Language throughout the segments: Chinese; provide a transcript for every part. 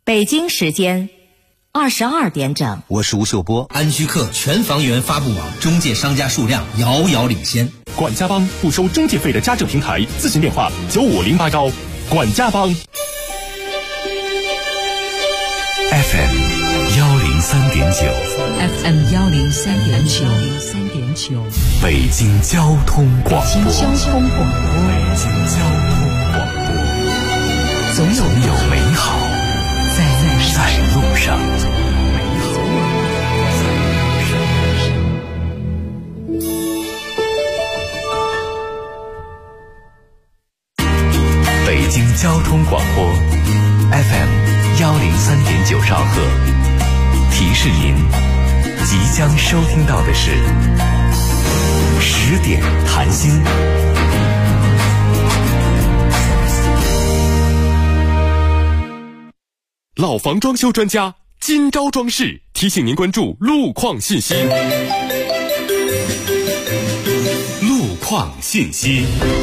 北京时间22点整， 我是吴秀波。 安居客全房源发布网中介商家数量遥遥领先。 管家帮不收中介费的家政平台，咨询电话9508高。管家帮 FM 103.9 FM 103.9 北京交通广播。总有美好在路上。北京交通广播 FM 103.9兆赫，提示您即将收听到的是10点谈心。 老房装修专家金招装饰提醒您关注路况信息。路况信息。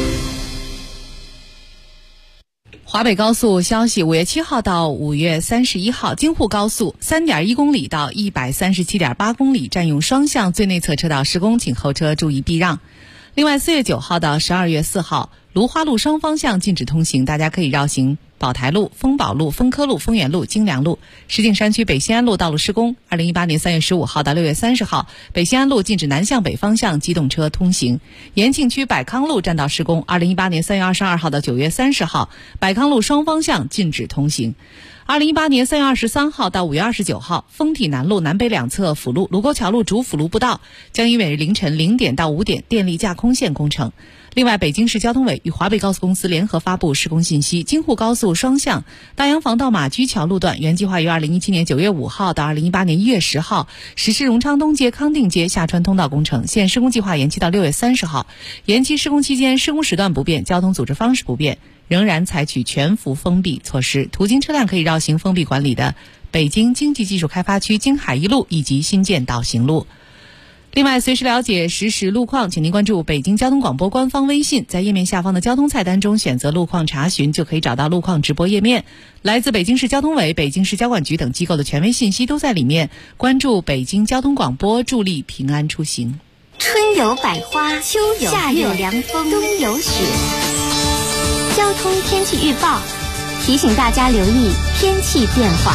华北高速消息，5月7号到5月31号，京沪高速 3.1 公里到 137.8 公里占用双向最内侧车道施工，请后车注意避让。另外4月9号到12月4号，芦花路双方向禁止通行，大家可以绕行宝台路、丰宝路、丰科路、丰源路、京良路。石景山区北新安路道路施工，2018年3月15号到6月30号，北新安路禁止南向北方向机动车通行。延庆区百康路占道施工，2018年3月22号到9月30号，百康路双方向禁止通行。2018年3月23号到5月29号，丰体南路南北两侧辅路、卢沟桥路主辅路不道将因每日凌晨0点到5点电力架空线工程。另外，北京市交通委与华北高速公司联合发布施工信息，京沪高速双向大洋房到马驹桥路段原计划于2017年9月5号到2018年1月10号实施荣昌东街、康定街下穿通道工程，现施工计划延期到6月30号。延期施工期间，施工时段不变，交通组织方式不变，仍然采取全幅封闭措施，途经车辆可以绕行封闭管理的北京经济技术开发区京海一路以及新建导行路。另外，随时了解实时路况，请您关注北京交通广播官方微信，在页面下方的交通菜单中选择路况查询，就可以找到路况直播页面。来自北京市交通委、北京市交管局等机构的权威信息都在里面。关注北京交通广播，助力平安出行。 春有百花，秋有夏有凉风，冬有雪。交通天气预报提醒大家留意天气变化。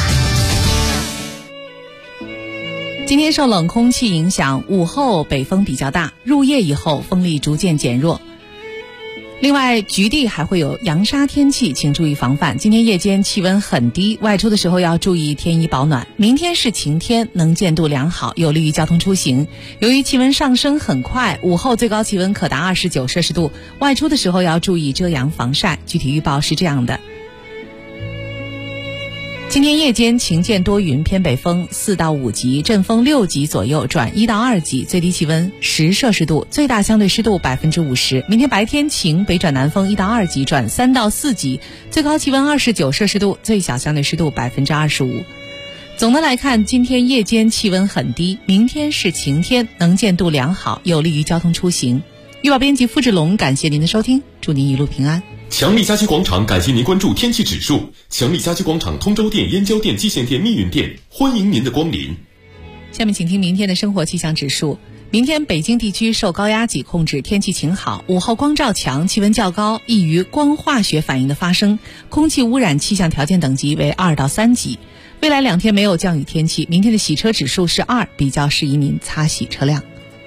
今天受冷空气影响，午后北风比较大，入夜以后风力逐渐减弱。另外，局地还会有扬沙天气，请注意防范。今天夜间气温很低，外出的时候要注意添衣保暖。明天是晴天，能见度良好，有利于交通出行。由于气温上升很快，午后最高气温可达29摄氏度，外出的时候要注意遮阳防晒。具体预报是这样的：今天夜间晴间多云，偏北风4到5级，阵风6级左右转1到2级，最低气温10摄氏度，最大相对湿度50%。明天白天晴，北转南风1到2级转3到4级，最高气温29摄氏度，最小相对湿度25%。总的来看，今天夜间气温很低，明天是晴天，能见度良好，有利于交通出行。预报编辑付志龙，感谢您的收听，祝您一路平安。 强力家居广场感谢您关注天气指数。强力家居广场通州店、燕郊店、蓟县店、密云店，欢迎您的光临。 下面请听明天的生活气象指数。明天北京地区受高压脊控制，天气晴好，午后光照强，气温较高，易于光化学反应的发生，空气污染气象条件等级为2到3级。未来2天没有降雨天气，明天的洗车指数是2，比较适宜您擦洗车辆。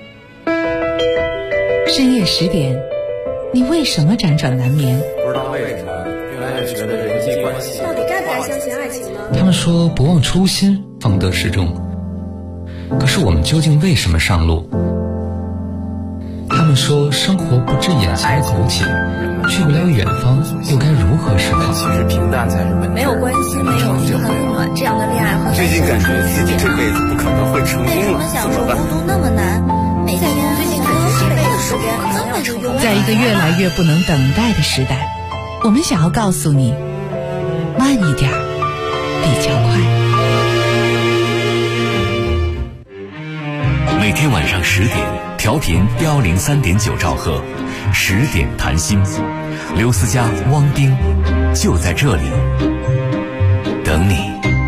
深夜10点，你为什么辗转难眠？ 不知道为什么越来越觉得人际关系到底该不该相信爱情呢？ 他们说不忘初心方得始终，可是我们究竟为什么上路？他们说生活不止眼前苟且，去不了远方又该如何是好？ 其实平淡才是本质。 没有关系，没有遗憾，这样的恋爱和最近感觉自己这辈子不可能会成功了，怎么办？ 孤独那么难，每天最近感觉这辈子时间根本就用。 在一个越来越不能等待的时代，我们想要告诉你，慢一点比较快。 每天晚上10点，调频103.9兆赫，10点谈心，刘思佳、汪冰就在这里等你。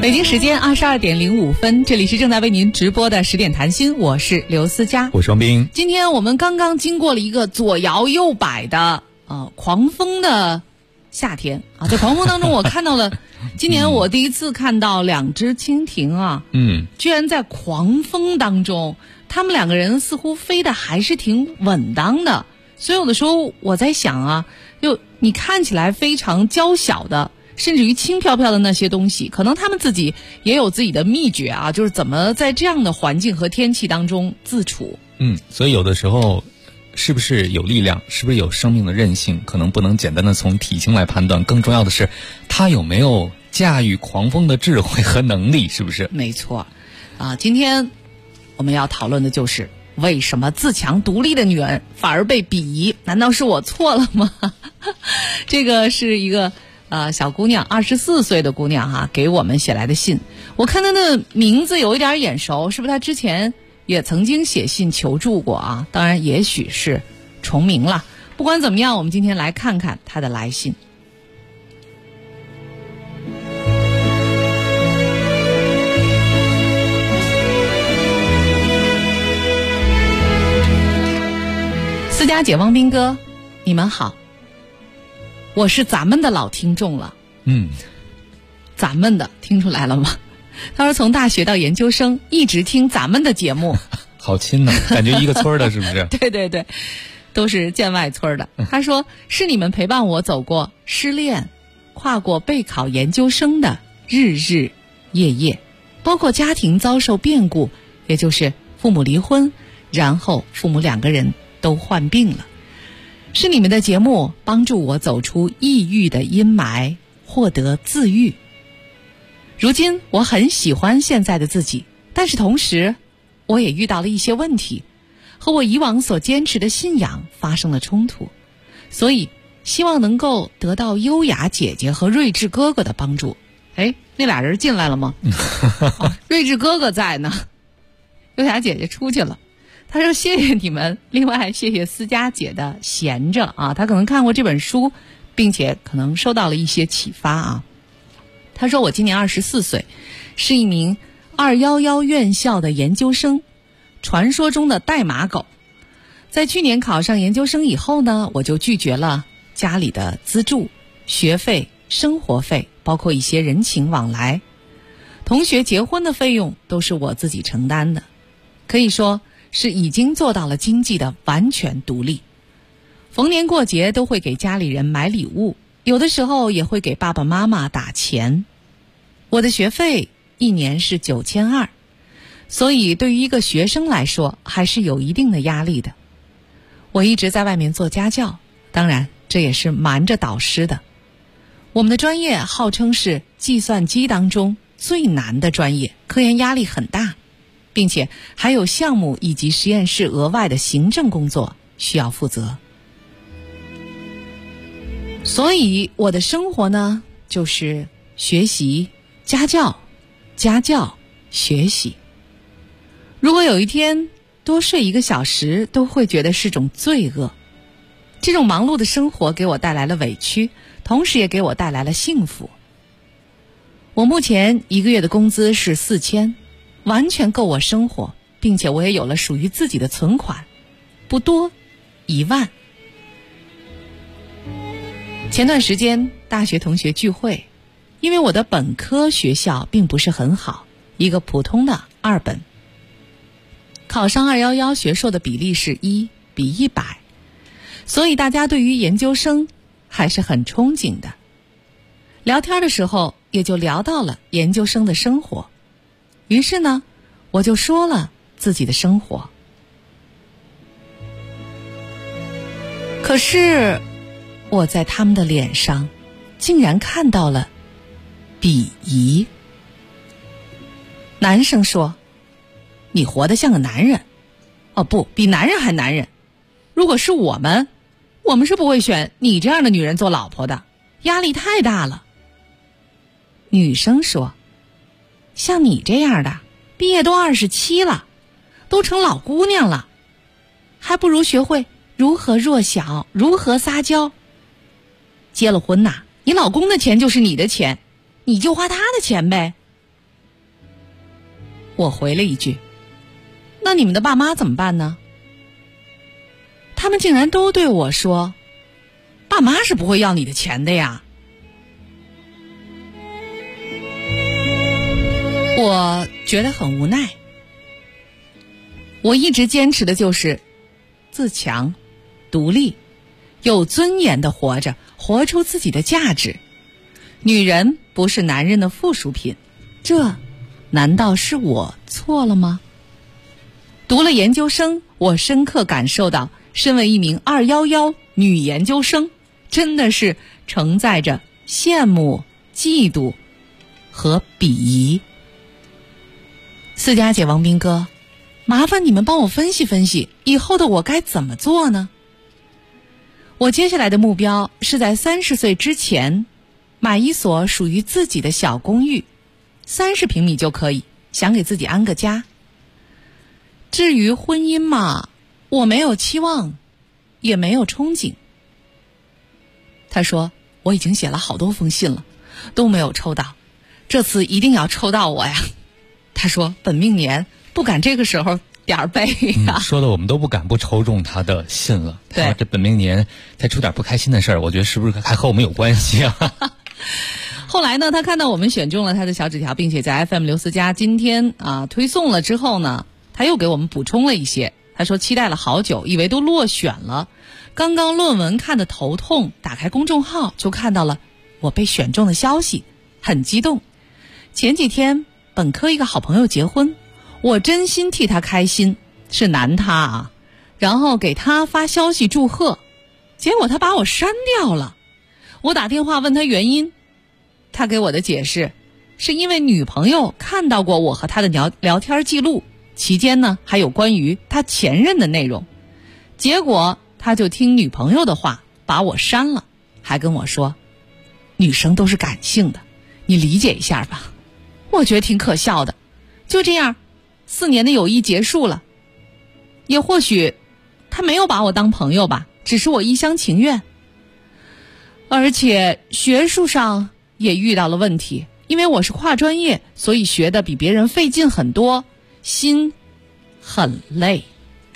北京时间22:05，这里是正在为您直播的10点谈心，我是刘思佳， 我是王斌。 今天我们刚刚经过了一个左摇右摆的狂风的夏天啊，在狂风当中我看到了今年我第一次看到2只蜻蜓啊，居然在狂风当中，他们2个人似乎飞得还是挺稳当的，所以有的时候我在想啊，就你看起来非常娇小的甚至于轻飘飘的那些东西，可能他们自己也有自己的秘诀啊，就是怎么在这样的环境和天气当中自处。 所以有的时候是不是有力量，是不是有生命的韧性，可能不能简单的从体型来判断，更重要的是他有没有驾驭狂风的智慧和能力，是不是？ 没错啊，今天我们要讨论的就是为什么自强独立的女人反而被鄙夷，难道是我错了吗？这个是一个小姑娘，24岁的姑娘哈，给我们写来的信。我看她的名字有一点眼熟，是不是她之前也曾经写信求助过啊？当然也许是重名了。不管怎么样，我们今天来看看她的来信。思佳姐、汪斌哥，你们好，我是咱们的老听众了。咱们的听出来了吗？他说从大学到研究生一直听咱们的节目。 好亲呢，感觉一个村的是不是？ 对对对，都是建外村的。他说是你们陪伴我走过失恋，跨过备考研究生的日日夜夜，包括家庭遭受变故，也就是父母离婚，然后父母2个人都患病了。是你们的节目帮助我走出抑郁的阴霾，获得自愈。如今我很喜欢现在的自己，但是同时我也遇到了一些问题，和我以往所坚持的信仰发生了冲突，所以希望能够得到优雅姐姐和睿智哥哥的帮助。那俩人进来了吗？睿智哥哥在呢，优雅姐姐出去了。他说谢谢你们，另外谢谢思佳姐的闲着啊，他可能看过这本书，并且可能受到了一些启发啊。他说我今年24岁，是一名211院校的研究生，传说中的代码狗。在去年考上研究生以后呢，我就拒绝了家里的资助，学费、生活费，包括一些人情往来，同学结婚的费用都是我自己承担的，可以说是已经做到了经济的完全独立。逢年过节都会给家里人买礼物，有的时候也会给爸爸妈妈打钱。我的学费1年是9200，所以对于一个学生来说还是有一定的压力的。我一直在外面做家教，当然这也是瞒着导师的。我们的专业号称是计算机当中最难的专业，科研压力很大，并且还有项目以及实验室额外的行政工作需要负责。所以我的生活呢，就是学习、家教、家教、学习。如果有一天多睡1个小时，都会觉得是种罪恶。这种忙碌的生活给我带来了委屈，同时也给我带来了幸福。我目前1个月的工资是4000，完全够我生活，并且我也有了属于自己的存款，不多，1万。前段时间大学同学聚会，因为我的本科学校并不是很好，一个普通的2本，考上211学硕的比例是1比100，所以大家对于研究生还是很憧憬的。聊天的时候也就聊到了研究生的生活，于是呢，我就说了自己的生活。可是我在他们的脸上竟然看到了鄙夷。男生说，你活得像个男人。哦不，比男人还男人。如果是我们是不会选你这样的女人做老婆的，压力太大了。女生说，像你这样的，毕业都27了，都成老姑娘了，还不如学会如何弱小，如何撒娇。结了婚呐，你老公的钱就是你的钱，你就花他的钱呗。 我回了一句：那你们的爸妈怎么办呢？他们竟然都对我说：爸妈是不会要你的钱的呀。我觉得很无奈。我一直坚持的就是自强、独立、有尊严的活着，活出自己的价值。女人不是男人的附属品，这难道是我错了吗？读了研究生，我深刻感受到，身为一名211女研究生，真的是承载着羡慕、嫉妒和鄙夷。思佳姐、王斌哥，麻烦你们帮我分析分析，以后的我该怎么做呢？我接下来的目标是在30岁之前买一所属于自己的小公寓，30平米就可以，想给自己安个家。至于婚姻嘛，我没有期望，也没有憧憬。他说我已经写了好多封信了，都没有抽到，这次一定要抽到我呀。他说本命年不敢这个时候点儿背呀。 说的我们都不敢不抽中他的信了。 对， 他这本命年再出点不开心的事儿，我觉得是不是还和我们有关系啊？ 后来呢，他看到我们选中了他的小纸条，并且在 FM 刘思佳今天推送了之后呢，他又给我们补充了一些。他说期待了好久，以为都落选了，刚刚论文看得头痛，打开公众号就看到了我被选中的消息，很激动。前几天本科一个好朋友结婚，我真心替他开心，是男他啊，然后给他发消息祝贺，结果他把我删掉了。我打电话问他原因，他给我的解释是因为女朋友看到过我和他的聊天记录，期间呢还有关于他前任的内容，结果他就听女朋友的话把我删了，还跟我说女生都是感性的，你理解一下吧。我觉得挺可笑的，就这样4年的友谊结束了。也或许他没有把我当朋友吧，只是我一厢情愿。而且学术上也遇到了问题，因为我是跨专业，所以学的比别人费劲很多，心很累。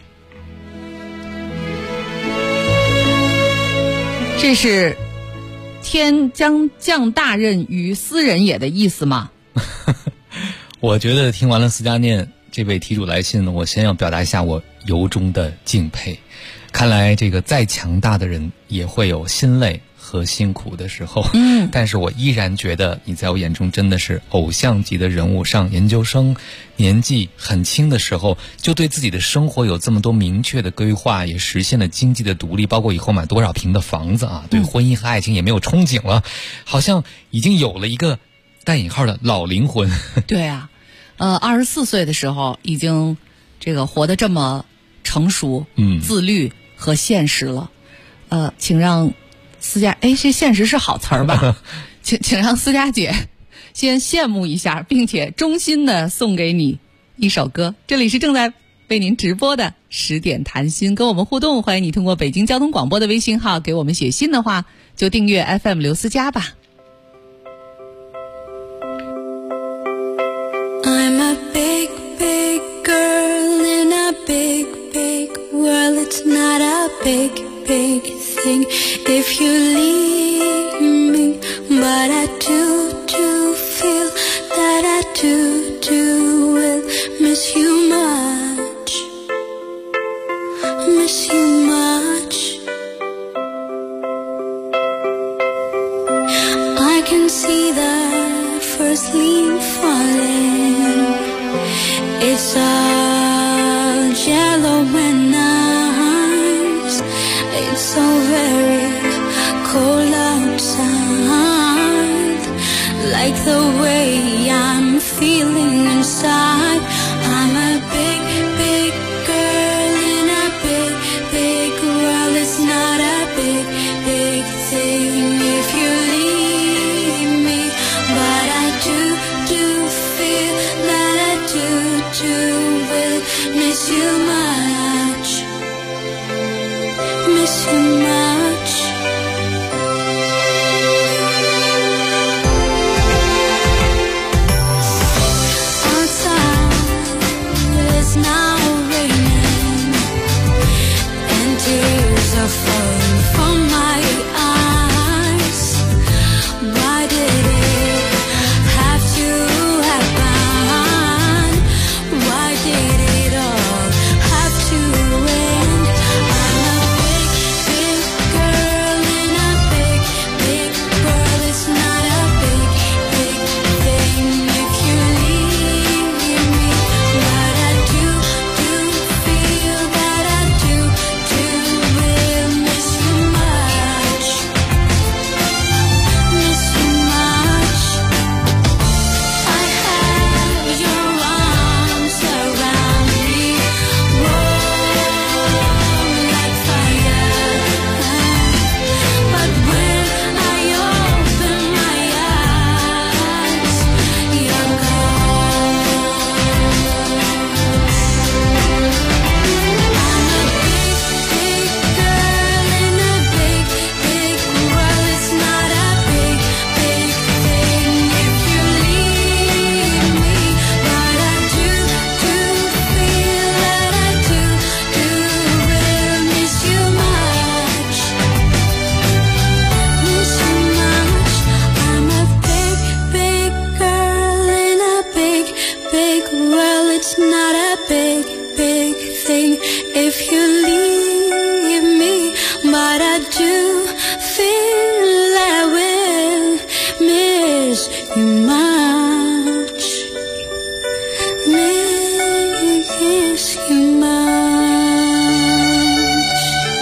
这是天将降大任于斯人也的意思吗？ 我觉得听完了思佳念这位题主来信呢，我先要表达一下我由衷的敬佩。看来这个再强大的人也会有心累和辛苦的时候，但是我依然觉得你在我眼中真的是偶像级的人物。上研究生年纪很轻的时候就对自己的生活有这么多明确的规划，也实现了经济的独立，包括以后买多少平的房子啊，对婚姻和爱情也没有憧憬了，好像已经有了一个带引号的老灵魂。 对啊，24岁的时候已经这个活得这么成熟、自律和现实了。请让思佳，这现实是好词儿吧？请让思佳姐先羡慕一下，并且衷心的送给你一首歌。这里是正在为您直播的10点谈心，跟我们互动，欢迎你通过北京交通广播的微信号给我们写信的话，就订阅 FM 刘思佳吧。 I'm a big, big girl in a big, big world. It's not a big, big thing if you leave me, but I do feel that I do will miss you much, miss you much. I can see that first leaf falling, it's all yellow and nice. It's so very cold outside, like the way I'm feeling inside. I'm a big, big girl in a big, big world. It's not a big, big thing if you leave me, but I do feel that I do will miss you much, miss you much. Outside a big, big thing if you leave me, but I do feel I will miss you much, miss you much.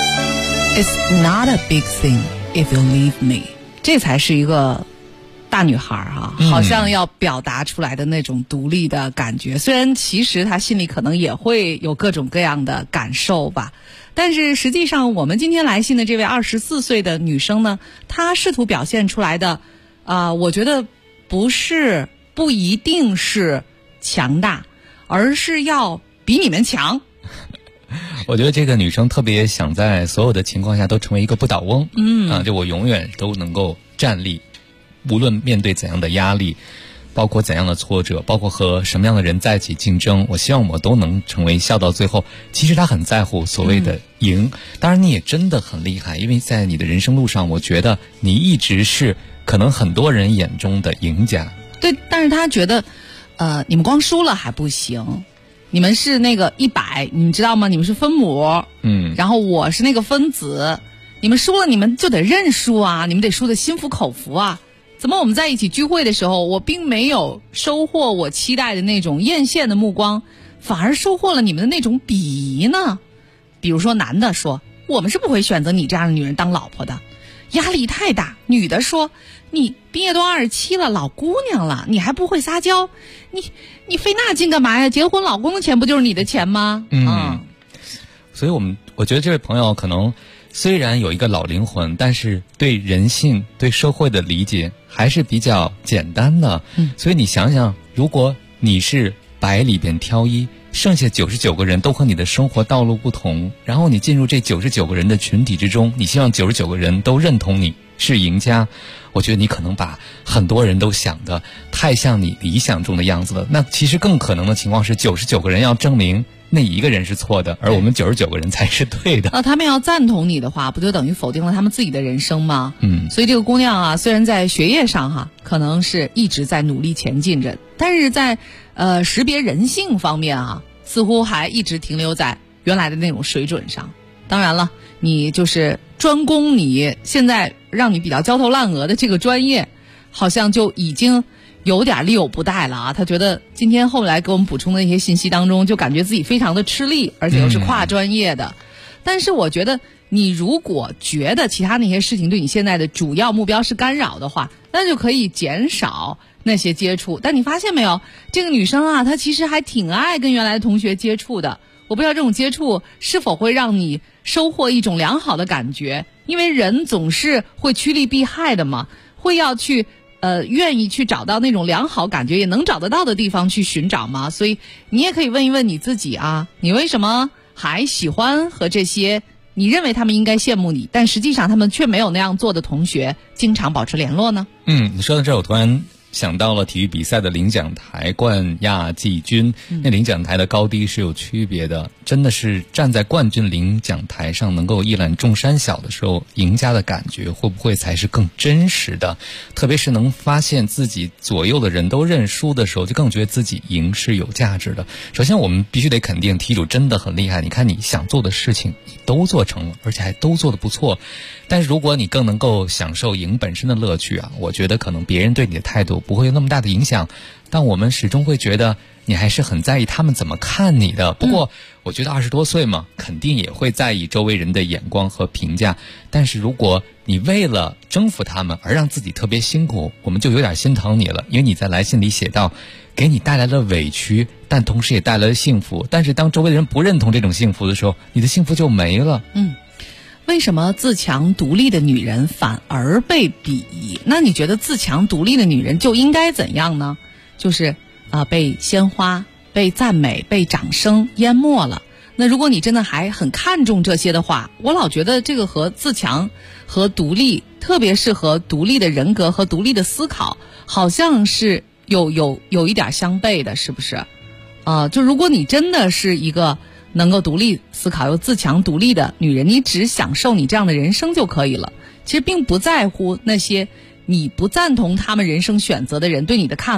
It's not a big thing if you leave me. 这才是一个大女孩啊，好像要表达出来的那种独立的感觉。虽然其实她心里可能也会有各种各样的感受吧，但是实际上我们今天来信的这位24岁的女生呢，她试图表现出来的我觉得不一定是强大，而是要比你们强。 我觉得这个女生特别想在所有的情况下都成为一个不倒翁，就我永远都能够站立，无论面对怎样的压力，包括怎样的挫折，包括和什么样的人在一起竞争，我希望我都能成为笑到最后。其实她很在乎所谓的赢，当然你也真的很厉害，因为在你的人生路上，我觉得你一直是可能很多人眼中的赢家。 对，但是她觉得你们光输了还不行，你们是那个100，你们知道吗？你们是分母，然后我是那个分子，你们输了你们就得认输啊，你们得输得心服口服啊。怎么我们在一起聚会的时候，我并没有收获我期待的那种艳羡的目光，反而收获了你们的那种鄙夷呢？比如说男的说，我们是不会选择你这样的女人当老婆的，压力太大。女的说，你毕业都27了，老姑娘了，你还不会撒娇，你费那劲干嘛呀？结婚老公的钱不就是你的钱吗？ 所以我觉得这位朋友可能虽然有一个老灵魂，但是对人性对社会的理解还是比较简单的。所以你想想，如果你是100里边挑一，剩下99个人都和你的生活道路不同，然后你进入这99个人的群体之中，你希望99个人都认同你是赢家，我觉得你可能把很多人都想得太像你理想中的样子了。那其实更可能的情况是99个人要证明那一个人是错的，而我们99个人才是对的。 他们要赞同你的话，不就等于否定了他们自己的人生吗？所以这个姑娘啊，虽然在学业上可能是一直在努力前进着，但是在识别人性方面似乎还一直停留在原来的那种水准上。当然了，你就是专攻你现在让你比较焦头烂额的这个专业，好像就已经有点力有不逮了他觉得今天后来给我们补充的一些信息当中，就感觉自己非常的吃力，而且又是跨专业的。但是我觉得你如果觉得其他那些事情对你现在的主要目标是干扰的话，那就可以减少那些接触。但你发现没有，这个女生她其实还挺爱跟原来的同学接触的。我不知道这种接触是否会让你收获一种良好的感觉，因为人总是会趋利避害的嘛，会要去愿意去找到那种良好感觉也能找得到的地方去寻找嘛。所以你也可以问一问你自己你为什么还喜欢和这些你认为他们应该羡慕你，但实际上他们却没有那样做的同学经常保持联络呢？ 你说到这儿，我突然想到了体育比赛的领奖台冠亚季军，那领奖台的高低是有区别的，真的是站在冠军领奖台上能够一览众山小的时候，赢家的感觉会不会才是更真实的？特别是能发现自己左右的人都认输的时候，就更觉得自己赢是有价值的。首先我们必须得肯定题主真的很厉害，你看你想做的事情你都做成了，而且还都做得不错。但是如果你更能够享受赢本身的乐趣我觉得可能别人对你的态度不会有那么大的影响，但我们始终会觉得你还是很在意他们怎么看你的。不过我觉得20多岁嘛，肯定也会在意周围人的眼光和评价，但是如果你为了征服他们而让自己特别辛苦，我们就有点心疼你了。因为你在来信里写到，给你带来了委屈，但同时也带来了幸福，但是当周围的人不认同这种幸福的时候，你的幸福就没了。 为什么自强独立的女人反而被鄙夷？那你觉得自强独立的女人就应该怎样呢？就是被鲜花、被赞美、被掌声淹没了。那如果你真的还很看重这些的话，我老觉得这个和自强和独立，特别是和独立的人格和独立的思考，好像是有一点相悖的，是不是？就如果你真的是一个能够独立思考又自强独立的女人，你只享受你这样的人生就可以了，其实并不在乎那些你不赞同他们人生选择的人对你的看法，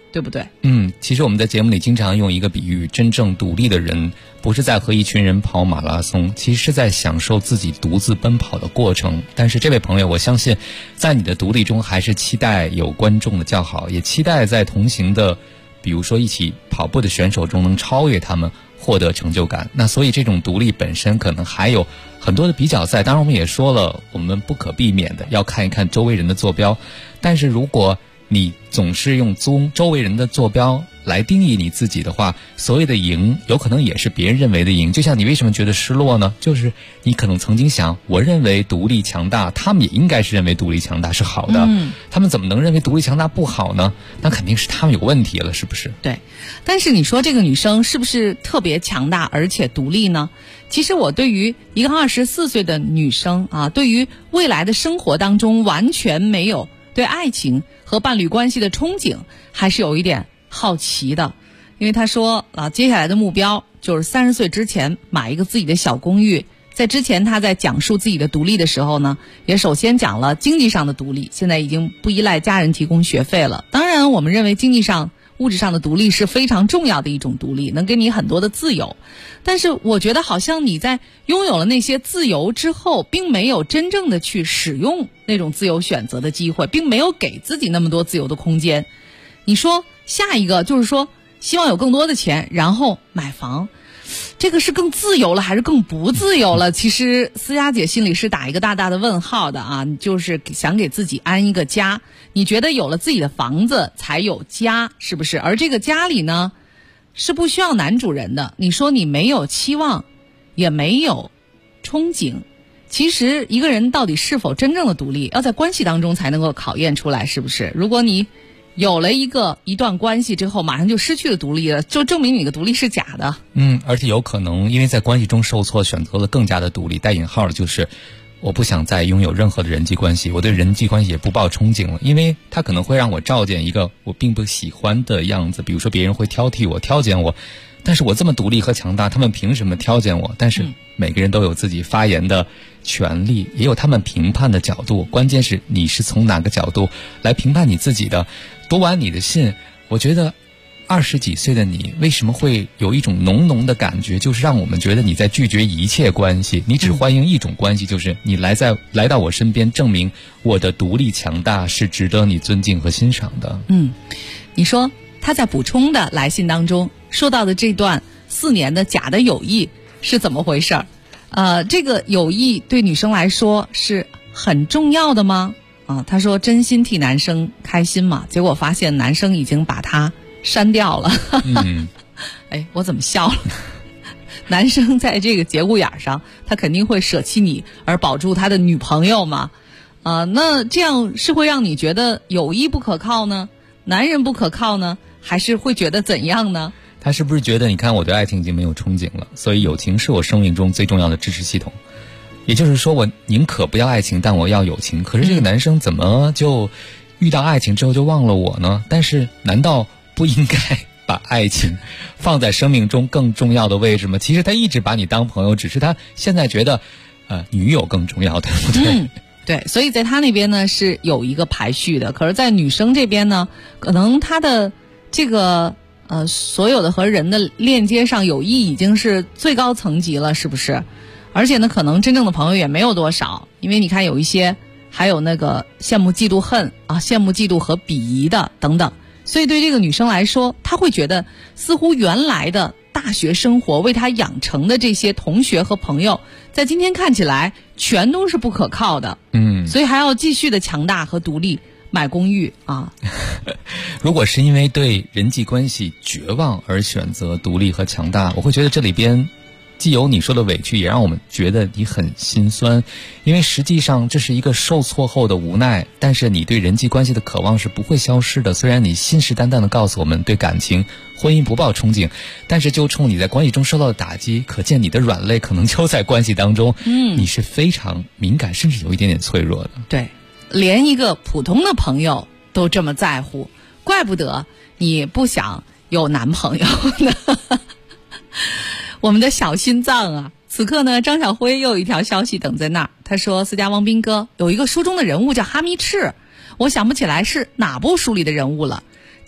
对不对？ 其实我们在节目里经常用一个比喻，真正独立的人不是在和一群人跑马拉松，其实是在享受自己独自奔跑的过程。但是这位朋友，我相信在你的独立中还是期待有观众的叫好，也期待在同行的比如说一起跑步的选手中能超越他们，获得成就感。那所以这种独立本身可能还有很多的比较在，当然我们也说了，我们不可避免的要看一看周围人的坐标，但是如果你总是用周围人的坐标来定义你自己的话，所谓的赢有可能也是别人认为的赢。就像你为什么觉得失落呢？就是你可能曾经想，我认为独立强大，他们也应该是认为独立强大是好的，他们怎么能认为独立强大不好呢？那肯定是他们有问题了，是不是？ 对，但是你说这个女生是不是特别强大而且独立呢？其实我对于一个24岁的女生啊，对于未来的生活当中完全没有对爱情和伴侣关系的憧憬，还是有一点好奇的。因为她说接下来的目标就是30岁之前买一个自己的小公寓。在之前她在讲述自己的独立的时候呢，也首先讲了经济上的独立，现在已经不依赖家人提供学费了。当然我们认为经济上物质上的独立是非常重要的一种独立，能给你很多的自由。但是我觉得好像你在拥有了那些自由之后，并没有真正的去使用那种自由选择的机会，并没有给自己那么多自由的空间。你说下一个就是说希望有更多的钱然后买房，这个是更自由了还是更不自由了？其实思佳姐心里是打一个大大的问号的啊，就是想给自己安一个家。你觉得有了自己的房子才有家，是不是？而这个家里呢是不需要男主人的。你说你没有期望也没有憧憬，其实一个人到底是否真正的独立，要在关系当中才能够考验出来，是不是？如果你有了一段关系之后马上就失去了独立了，就证明你的独立是假的。 而且有可能因为在关系中受挫，选择了更加的独立，带引号的就是我不想再拥有任何的人际关系，我对人际关系也不抱憧憬了，因为它可能会让我照见一个我并不喜欢的样子。比如说别人会挑剔我、挑拣我，但是我这么独立和强大，他们凭什么挑拣我？但是每个人都有自己发言的权利，也有他们评判的角度，关键是你是从哪个角度来评判你自己的。读完你的信，我觉得20几岁的你为什么会有一种浓浓的感觉，就是让我们觉得你在拒绝一切关系，你只欢迎一种关系，就是你来到我身边，证明我的独立强大是值得你尊敬和欣赏的。 你说他在补充的来信当中说到的这段4年的假的友谊是怎么回事？这个友谊对女生来说是很重要的吗？他说真心替男生开心嘛，结果发现男生已经把他删掉了。我怎么笑了？男生在这个节骨眼上，他肯定会舍弃你而保住他的女朋友嘛。那这样是会让你觉得友谊不可靠呢？男人不可靠呢？还是会觉得怎样呢？ 他是不是觉得你看我对爱情已经没有憧憬了，所以友情是我生命中最重要的支持系统，也就是说我宁可不要爱情，但我要友情。可是这个男生怎么就遇到爱情之后就忘了我呢？但是难道不应该把爱情放在生命中更重要的位置吗？其实他一直把你当朋友，只是他现在觉得女友更重要，对不对？ 对，所以在他那边呢是有一个排序的，可是在女生这边呢，可能他的这个所有的和人的链接上，友谊已经是最高层级了，是不是？而且呢可能真正的朋友也没有多少，因为你看有一些还有那个羡慕嫉妒恨羡慕嫉妒和鄙夷的等等。所以对这个女生来说，她会觉得似乎原来的大学生活为她养成的这些同学和朋友，在今天看起来全都是不可靠的。所以还要继续的强大和独立，买公寓啊。 如果是因为对人际关系绝望而选择独立和强大，我会觉得这里边既有你说的委屈，也让我们觉得你很心酸，因为实际上这是一个受挫后的无奈，但是你对人际关系的渴望是不会消失的。虽然你信誓旦旦地告诉我们对感情婚姻不抱憧憬，但是就冲你在关系中受到的打击，可见你的软肋可能就在关系当中。你是非常敏感，甚至有一点点脆弱的。 对，连一个普通的朋友都这么在乎，怪不得你不想有男朋友呢。我们的小心脏啊！此刻呢，张小辉又有一条消息等在那儿。他说：“思佳汪斌哥，有一个书中的人物叫哈密赤，我想不起来是哪部书里的人物了。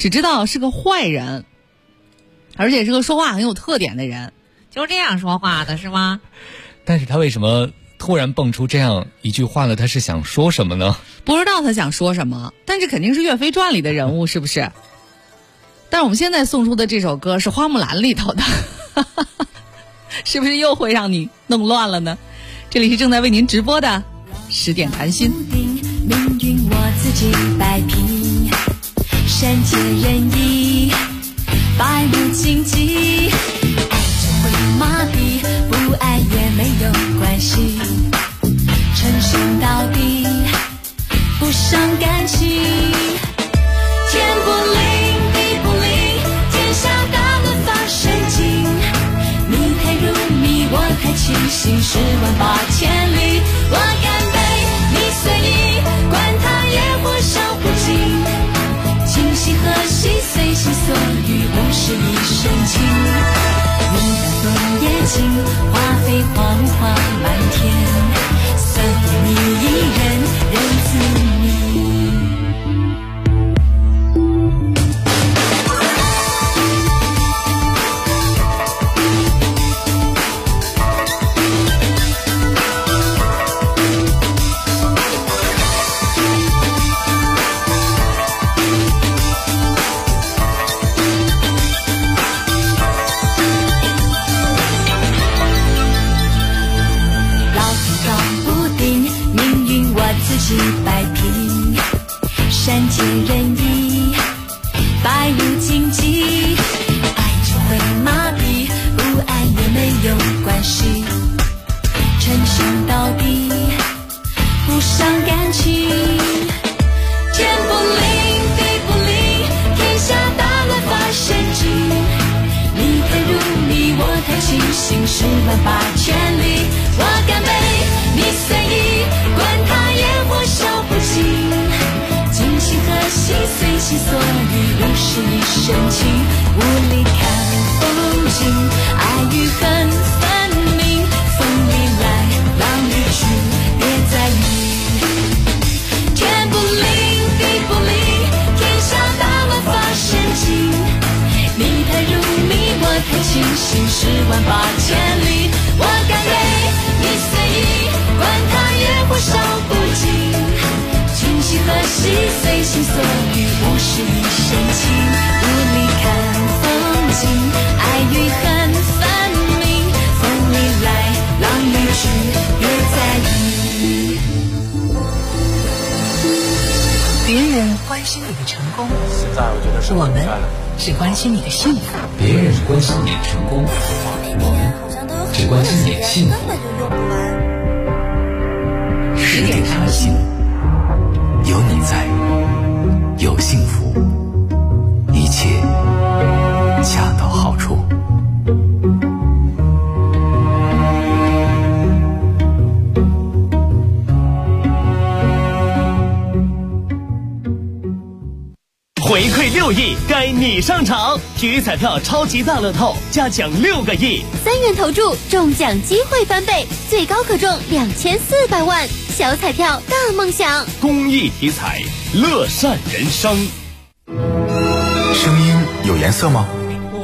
只知道是个坏人，而且是个说话很有特点的人， 就这样说话的是吗？ 但是他为什么突然蹦出这样一句话呢？他是想说什么呢？ 不知道他想说什么，但这肯定是岳飞传里的人物，是不是？但是我们现在送出的这首歌是花木兰里头的是不是又会让你弄乱了呢？这里是正在为您直播的10点谈心。 命运我自己摆平，善解人意，百无禁忌，爱就会麻痹，不爱也没有关系，称兄道弟，不伤感情，天不灵地不灵，天下大乱发神经，你太入迷我太清醒，10万8千里我干杯，你随意管他野火烧不尽，今夕何夕随心所欲无事一身轻，你的枫叶尽花飞黄花满天，算你一人人自明。摆平，善解人意，百无禁忌，爱就会麻痹，不爱也没有关系，称兄道弟，不伤感情，天不灵地不灵，天下大乱发神经，你太入迷我太清醒，10万8千里我干杯，你随意管他野火烧不尽，今夕何夕随心所欲无事一身轻，无力看风景，爱与恨分明，风里来浪里去别在意，天不灵地不灵，天下大乱发神经，你太入迷我太清醒，10万8千里我干杯，你随意管他野火烧不尽，今夕何夕随心所欲无事一身轻，无力看风景，爱与恨分明，风里来浪里去别在意， 别人关心你的成功，我们是关心你的幸福。 别人关心你的成功，只关心你的幸福。 10点谈心， 有你在，有幸福，一切恰到好处。 回馈6亿，该你上场！体育彩票超级大乐透加奖6个亿 ，3元投注中奖机会翻倍，最高可中2400万，小彩票大梦想。 公益体彩，乐善人生。 声音有颜色吗？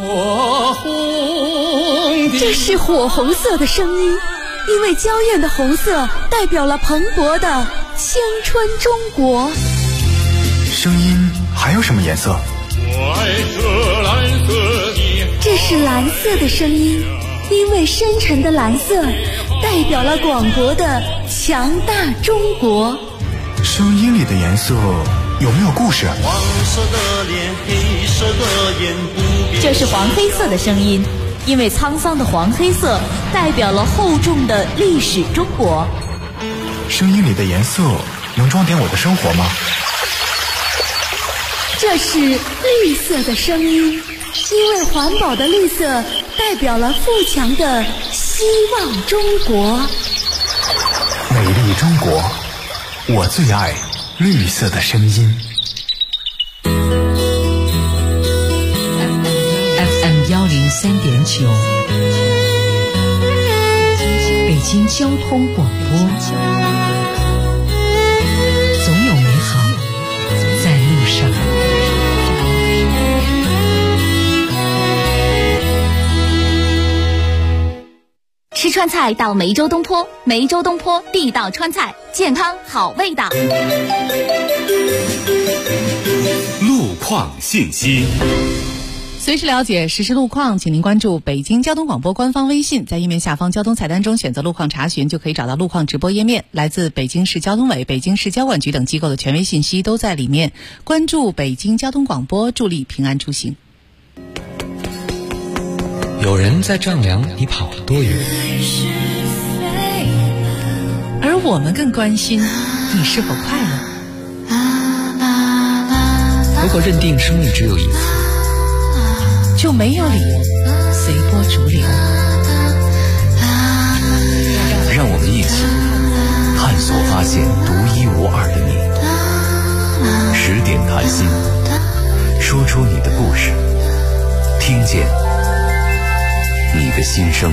这是火红色的声音，因为娇艳的红色代表了蓬勃的青春中国。 声音还有什么颜色？ 我爱这蓝色的， 这是蓝色的声音，因为深沉的蓝色代表了广博的强大中国。 声音里的颜色有没有故事？ 黄色的脸，黑色的眼，不变。 这是黄黑色的声音，因为沧桑的黄黑色代表了厚重的历史中国。 声音里的颜色能装点我的生活吗？ 这是绿色的声音，因为环保的绿色代表了富强的希望中国。 美丽中国，我最爱绿色的声音。 FM 103.9，北京交通广播，总有美好在路上。 吃川菜到梅州东坡，梅州东坡地道川菜，健康好味道。 路况信息。 随时了解实时路况，请您关注北京交通广播官方微信，在页面下方交通菜单中选择路况查询，就可以找到路况直播页面。来自北京市交通委、北京市交管局等机构的权威信息都在里面。关注北京交通广播，助力平安出行。 有人在丈量你跑了多远， 而我们更关心你是否快乐。 如果认定生命只有一次， 就没有理由随波逐流。 让我们一起探索发现独一无二的你。10点谈心，说出你的故事，听见你的心声。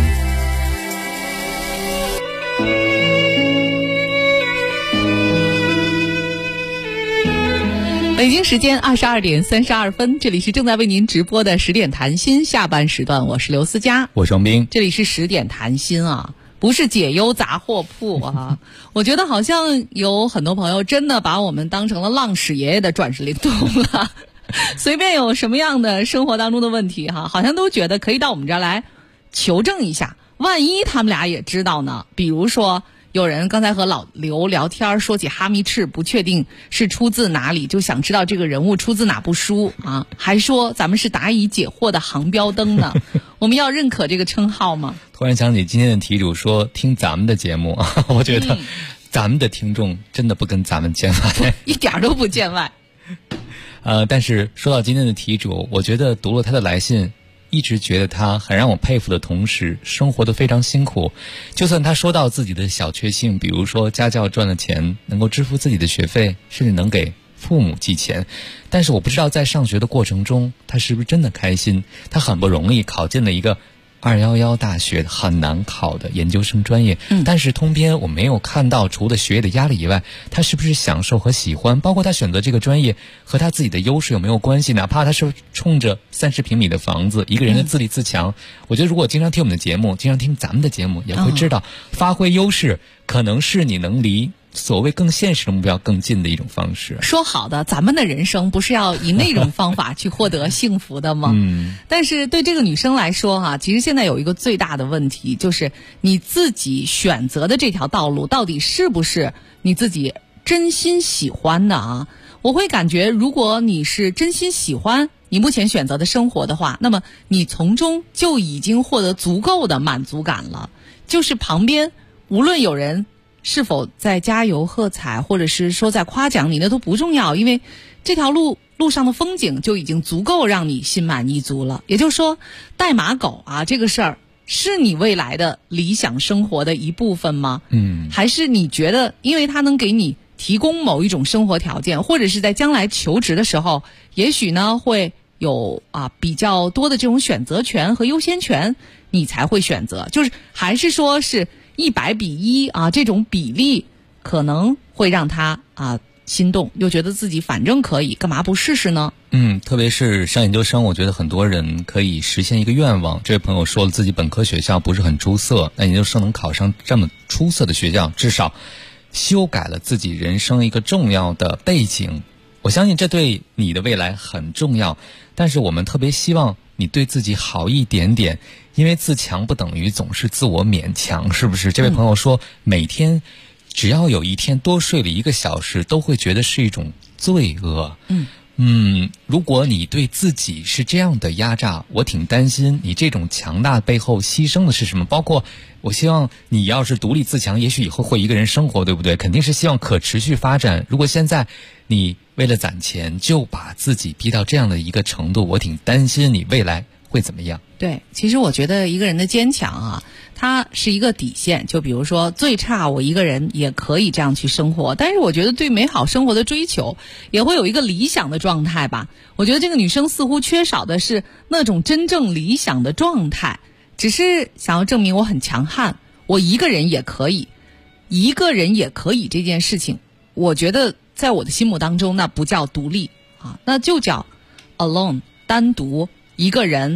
北京时间22点32分，这里是正在为您直播的10点谈心下半时段，我是刘思佳， 我是王斌。 这里是10点谈心啊，不是解忧杂货铺啊。我觉得好像有很多朋友真的把我们当成了浪矢爷爷的转世灵通了，随便有什么样的生活当中的问题哈，好像都觉得可以到我们这儿来求证一下，万一他们俩也知道呢。比如说有人刚才和老刘聊天，说起哈密赤，不确定是出自哪里，就想知道这个人物出自哪部书啊？还说咱们是答疑解惑的航标灯呢。我们要认可这个称号吗？ 突然想起今天的题主说听咱们的节目，我觉得咱们的听众真的不跟咱们见外， 一点都不见外。 但是说到今天的题主，我觉得读了他的来信，一直觉得他很让我佩服的同时，生活得非常辛苦。就算他说到自己的小确幸，比如说家教赚了钱能够支付自己的学费，甚至能给父母寄钱，但是我不知道在上学的过程中他是不是真的开心。他很不容易考进了一个211大学很难考的研究生专业，但是通篇我没有看到除了学业的压力以外，他是不是享受和喜欢，包括他选择这个专业和他自己的优势有没有关系，哪怕他是冲着30平米的房子，一个人的自立自强。我觉得如果经常听我们的节目，经常听咱们的节目，也会知道发挥优势可能是你能离所谓更现实的目标更近的一种方式。 说好的咱们的人生不是要以那种方法去获得幸福的吗？但是对这个女生来说哈，其实现在有一个最大的问题，就是你自己选择的这条道路到底是不是你自己真心喜欢的啊？我会感觉如果你是真心喜欢你目前选择的生活的话，那么你从中就已经获得足够的满足感了。就是旁边无论有人是否在加油喝彩，或者是说在夸奖你，那都不重要，因为这条路上的风景就已经足够让你心满意足了。也就是说，带马狗啊这个事儿是你未来的理想生活的一部分吗？还是你觉得因为它能给你提供某一种生活条件，或者是在将来求职的时候，也许呢会有比较多的这种选择权和优先权，你才会选择？就是还是说是100比1啊，这种比例可能会让他心动，又觉得自己反正可以，干嘛不试试呢？ 特别是上研究生，我觉得很多人可以实现一个愿望。这位朋友说了自己本科学校不是很出色，那研究生能考上这么出色的学校，至少修改了自己人生一个重要的背景。我相信这对你的未来很重要，但是我们特别希望你对自己好一点点，因为自强不等于总是自我勉强，是不是？这位朋友说每天只要有一天多睡了1个小时都会觉得是一种罪恶。如果你对自己是这样的压榨，我挺担心你这种强大背后牺牲的是什么。包括我希望你要是独立自强，也许以后会一个人生活，对不对？肯定是希望可持续发展。如果现在你为了攒钱就把自己逼到这样的一个程度，我挺担心你未来会怎么样。 对，其实我觉得一个人的坚强它是一个底线。就比如说最差我一个人也可以这样去生活，但是我觉得对美好生活的追求也会有一个理想的状态吧。我觉得这个女生似乎缺少的是那种真正理想的状态，只是想要证明我很强悍，我一个人也可以。一个人也可以这件事情，我觉得在我的心目当中那不叫独立那就叫 alone， 单独一个人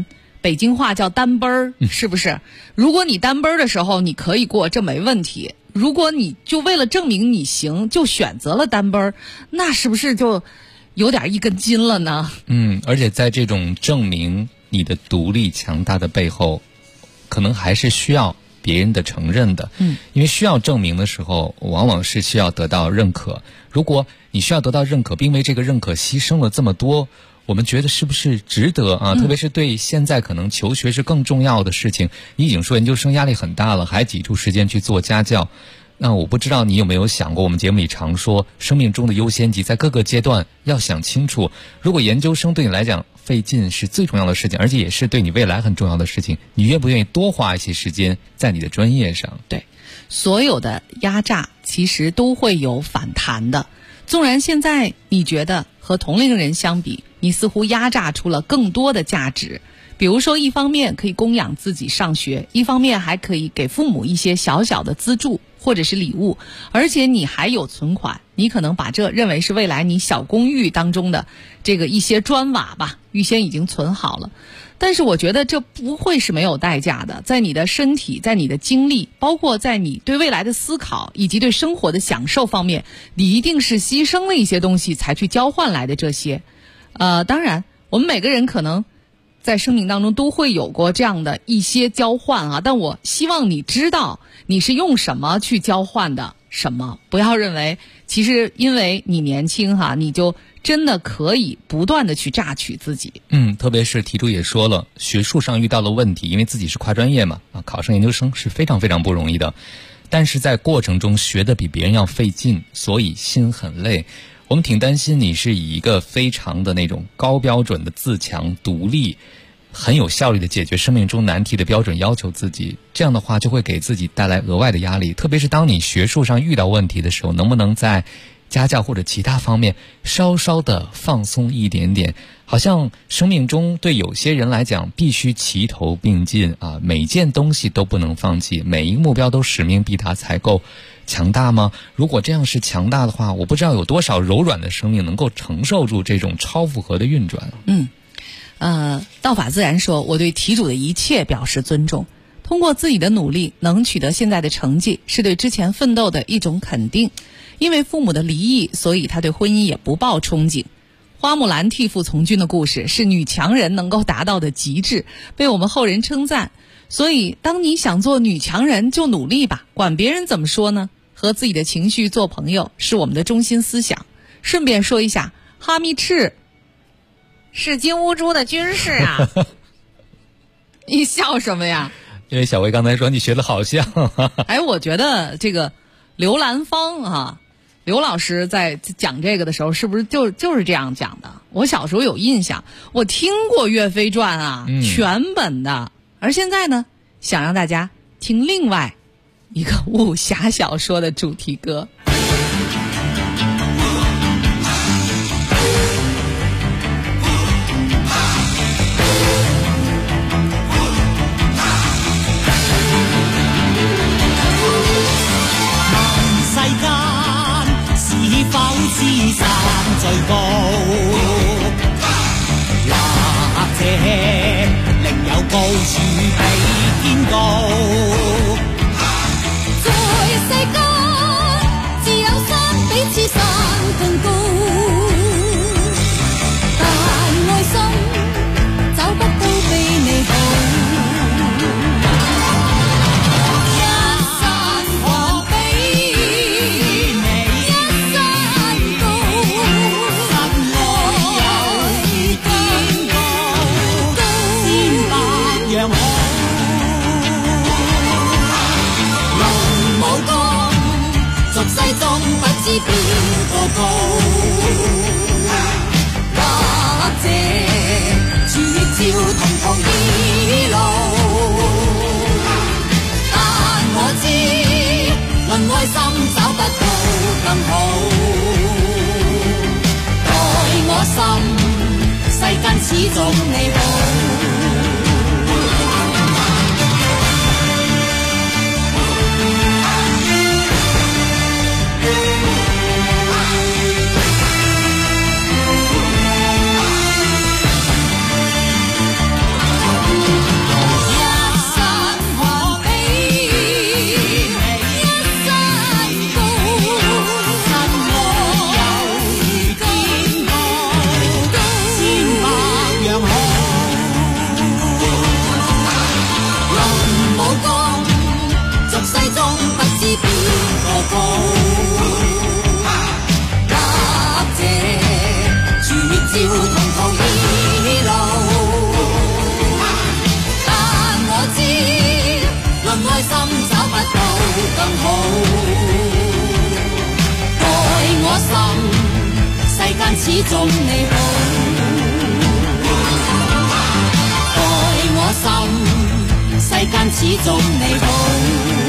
北京话叫单奔儿，是不是？如果你单奔儿的时候你可以过，这没问题。如果你就为了证明你行，就选择了单奔儿，那是不是就有点一根筋了呢？ 而且在这种证明你的独立强大的背后，可能还是需要别人的承认的。因为需要证明的时候，往往是需要得到认可。如果你需要得到认可，并为这个认可牺牲了这么多，我们觉得是不是值得啊？特别是对现在可能求学是更重要的事情，你已经说研究生压力很大了，还挤出时间去做家教。那我不知道你有没有想过，我们节目里常说生命中的优先级在各个阶段要想清楚。如果研究生对你来讲费劲是最重要的事情，而且也是对你未来很重要的事情，你愿不愿意多花一些时间在你的专业上？ 对，所有的压榨其实都会有反弹的。纵然现在你觉得和同龄人相比，你似乎压榨出了更多的价值，比如说一方面可以供养自己上学，一方面还可以给父母一些小小的资助或者是礼物，而且你还有存款，你可能把这认为是未来你小公寓当中的这个一些砖瓦吧，预先已经存好了。但是我觉得这不会是没有代价的，在你的身体，在你的精力，包括在你对未来的思考以及对生活的享受方面，你一定是牺牲了一些东西才去交换来的这些。当然我们每个人可能在生命当中都会有过这样的一些交换啊，但我希望你知道你是用什么去交换的什么，不要认为其实因为你年轻你就真的可以不断的去榨取自己。 特别是题主也说了，学术上遇到了问题，因为自己是跨专业嘛，考上研究生是非常非常不容易的，但是在过程中学的比别人要费劲，所以心很累。我们挺担心你是以一个非常的那种高标准的自强独立，很有效率的解决生命中难题的标准要求自己，这样的话就会给自己带来额外的压力。特别是当你学术上遇到问题的时候，能不能在家教或者其他方面稍稍的放松一点点？好像生命中对有些人来讲必须齐头并进啊，每件东西都不能放弃，每一个目标都使命必达才够强大吗？如果这样是强大的话，我不知道有多少柔软的生命能够承受住这种超负荷的运转。 道法自然说，我对题主的一切表示尊重。通过自己的努力能取得现在的成绩，是对之前奋斗的一种肯定。因为父母的离异，所以他对婚姻也不抱憧憬。花木兰替父从军的故事是女强人能够达到的极致，被我们后人称赞。所以当你想做女强人就努力吧，管别人怎么说呢？和自己的情绪做朋友是我们的中心思想。顺便说一下，哈密赤是金乌珠的军事啊。 你笑什么呀？ 因为小薇刚才说你学的好像我觉得这个刘兰芳刘老师在讲这个的时候是不是就是这样讲的？我小时候有印象，我听过岳飞传全本的。而现在呢，想让大家听另外一个武侠小说的主题歌。 智山最高，或者另有高處比天高。 在世間，自有山比此山更高，但愛心找不到比你好。邊個高？或者處照同途異路，但我知論愛心找不到更好。待我心，世間始終你好。 始終你好，愛我心，世間始終你好。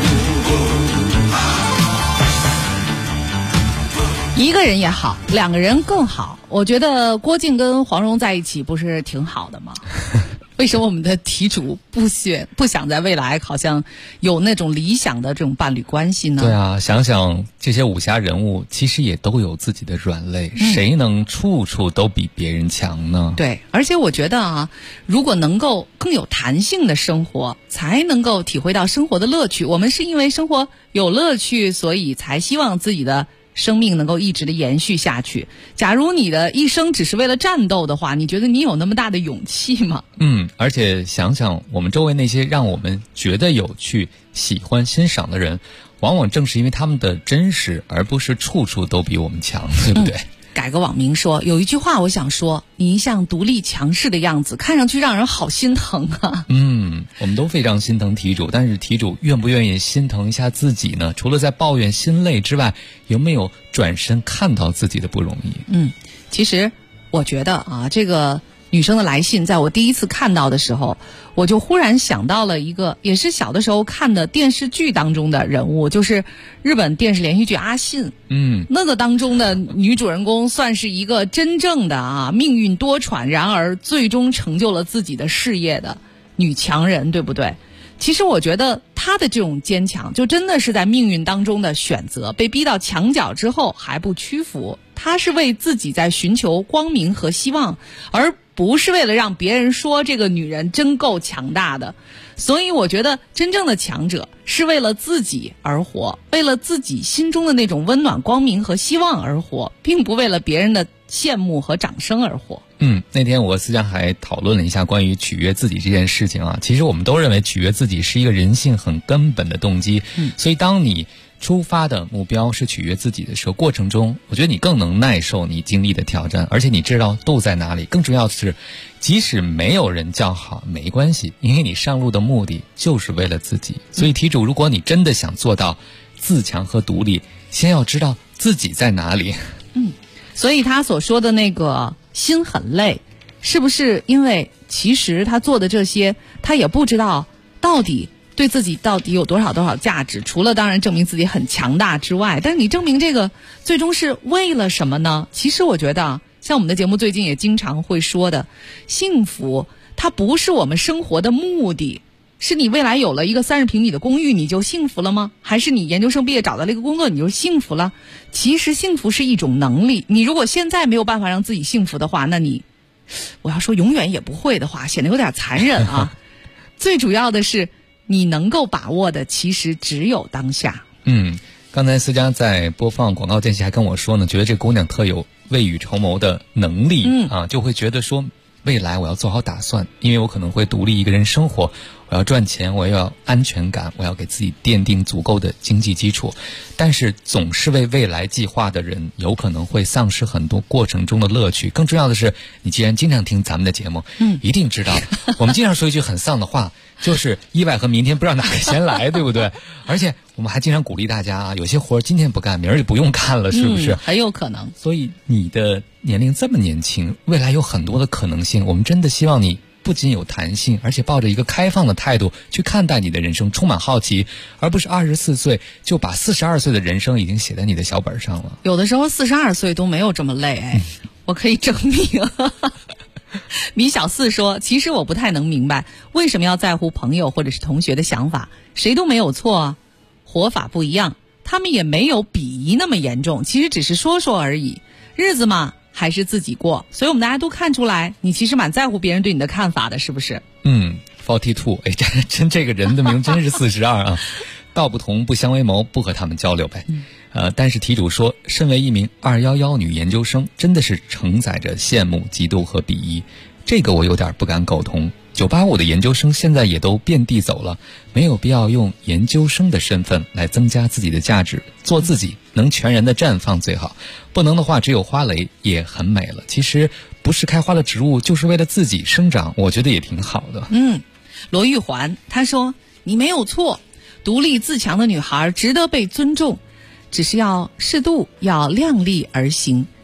一个人也好，两个人更好。我觉得郭靖跟黄蓉在一起不是挺好的吗？为什么我们的题主不想在未来好像有那种理想的这种伴侣关系呢？ 对啊，想想这些武侠人物其实也都有自己的软肋，谁能处处都比别人强呢？ 对，而且我觉得啊，如果能够更有弹性的生活，才能够体会到生活的乐趣。我们是因为生活有乐趣，所以才希望自己的生命能够一直的延续下去。假如你的一生只是为了战斗的话，你觉得你有那么大的勇气吗？ 而且想想我们周围那些让我们觉得有趣、喜欢、欣赏的人，往往正是因为他们的真实，而不是处处都比我们强，对不对？ 改个网名说，有一句话我想说，你一向独立强势的样子，看上去让人好心疼啊。 我们都非常心疼题主，但是题主愿不愿意心疼一下自己呢？除了在抱怨心累之外，有没有转身看到自己的不容易？ 其实我觉得啊，这个女生的来信，在我第一次看到的时候，我就忽然想到了一个也是小的时候看的电视剧当中的人物，就是日本电视连续剧《阿信》。那个当中的女主人公算是一个真正的命运多舛，然而最终成就了自己的事业的女强人，对不对？其实我觉得她的这种坚强，就真的是在命运当中的选择，被逼到墙角之后还不屈服。她是为自己在寻求光明和希望，而不是为了让别人说这个女人真够强大的。所以我觉得真正的强者是为了自己而活，为了自己心中的那种温暖光明和希望而活，并不为了别人的羡慕和掌声而活。 那天我和思佳还讨论了一下关于取悦自己这件事情啊。其实我们都认为取悦自己是一个人性很根本的动机，所以当你出发的目标是取悦自己的时候，过程中我觉得你更能耐受你经历的挑战，而且你知道度在哪里。更重要的是，即使没有人叫好没关系，因为你上路的目的就是为了自己。所以题主，如果你真的想做到自强和独立，先要知道自己在哪里。 所以他所说的那个心很累，是不是因为其实他做的这些，他也不知道到底对自己到底有多少价值，除了当然证明自己很强大之外，但是你证明这个最终是为了什么呢？其实我觉得像我们的节目最近也经常会说的，幸福它不是我们生活的目的。是你未来有了一个30平米的公寓你就幸福了吗？还是你研究生毕业找到了一个工作你就幸福了？其实幸福是一种能力，你如果现在没有办法让自己幸福的话，那你我要说永远也不会的话，显得有点残忍啊。最主要的是你能够把握的其实只有当下。 刚才思佳在播放广告间隙还跟我说呢，觉得这姑娘特有未雨绸缪的能力就会觉得说未来我要做好打算，因为我可能会独立一个人生活，我要赚钱，我要安全感，我要给自己奠定足够的经济基础。但是总是为未来计划的人，有可能会丧失很多过程中的乐趣。更重要的是，你既然经常听咱们的节目，一定知道我们经常说一句很丧的话，就是意外和明天不知道哪个先来，对不对？而且我们还经常鼓励大家有些活今天不干，明儿就不用干了，是不是？ 很有可能。 所以你的年龄这么年轻，未来有很多的可能性，我们真的希望你不仅有弹性，而且抱着一个开放的态度去看待你的人生，充满好奇，而不是24岁就把42岁的人生已经写在你的小本上了。 有的时候42岁都没有这么累我可以证明。米小四说，其实我不太能明白为什么要在乎朋友或者是同学的想法，谁都没有错啊，活法不一样，他们也没有鄙夷那么严重，其实只是说说而已，日子嘛还是自己过。所以我们大家都看出来你其实蛮在乎别人对你的看法的，是不是 ？42，这个人的名真是42啊。道不同不相为谋，不和他们交流呗。但是题主说，身为一名211女研究生，真的是承载着羡慕、嫉妒和鄙夷，这个我有点不敢苟同。985的研究生现在也都遍地走了，没有必要用研究生的身份来增加自己的价值，做自己，能全然的绽放最好，不能的话只有花蕾也很美了。其实不是开花的植物就是为了自己生长，我觉得也挺好的。 罗玉环她说，你没有错，独立自强的女孩值得被尊重，只是要适度，要量力而行。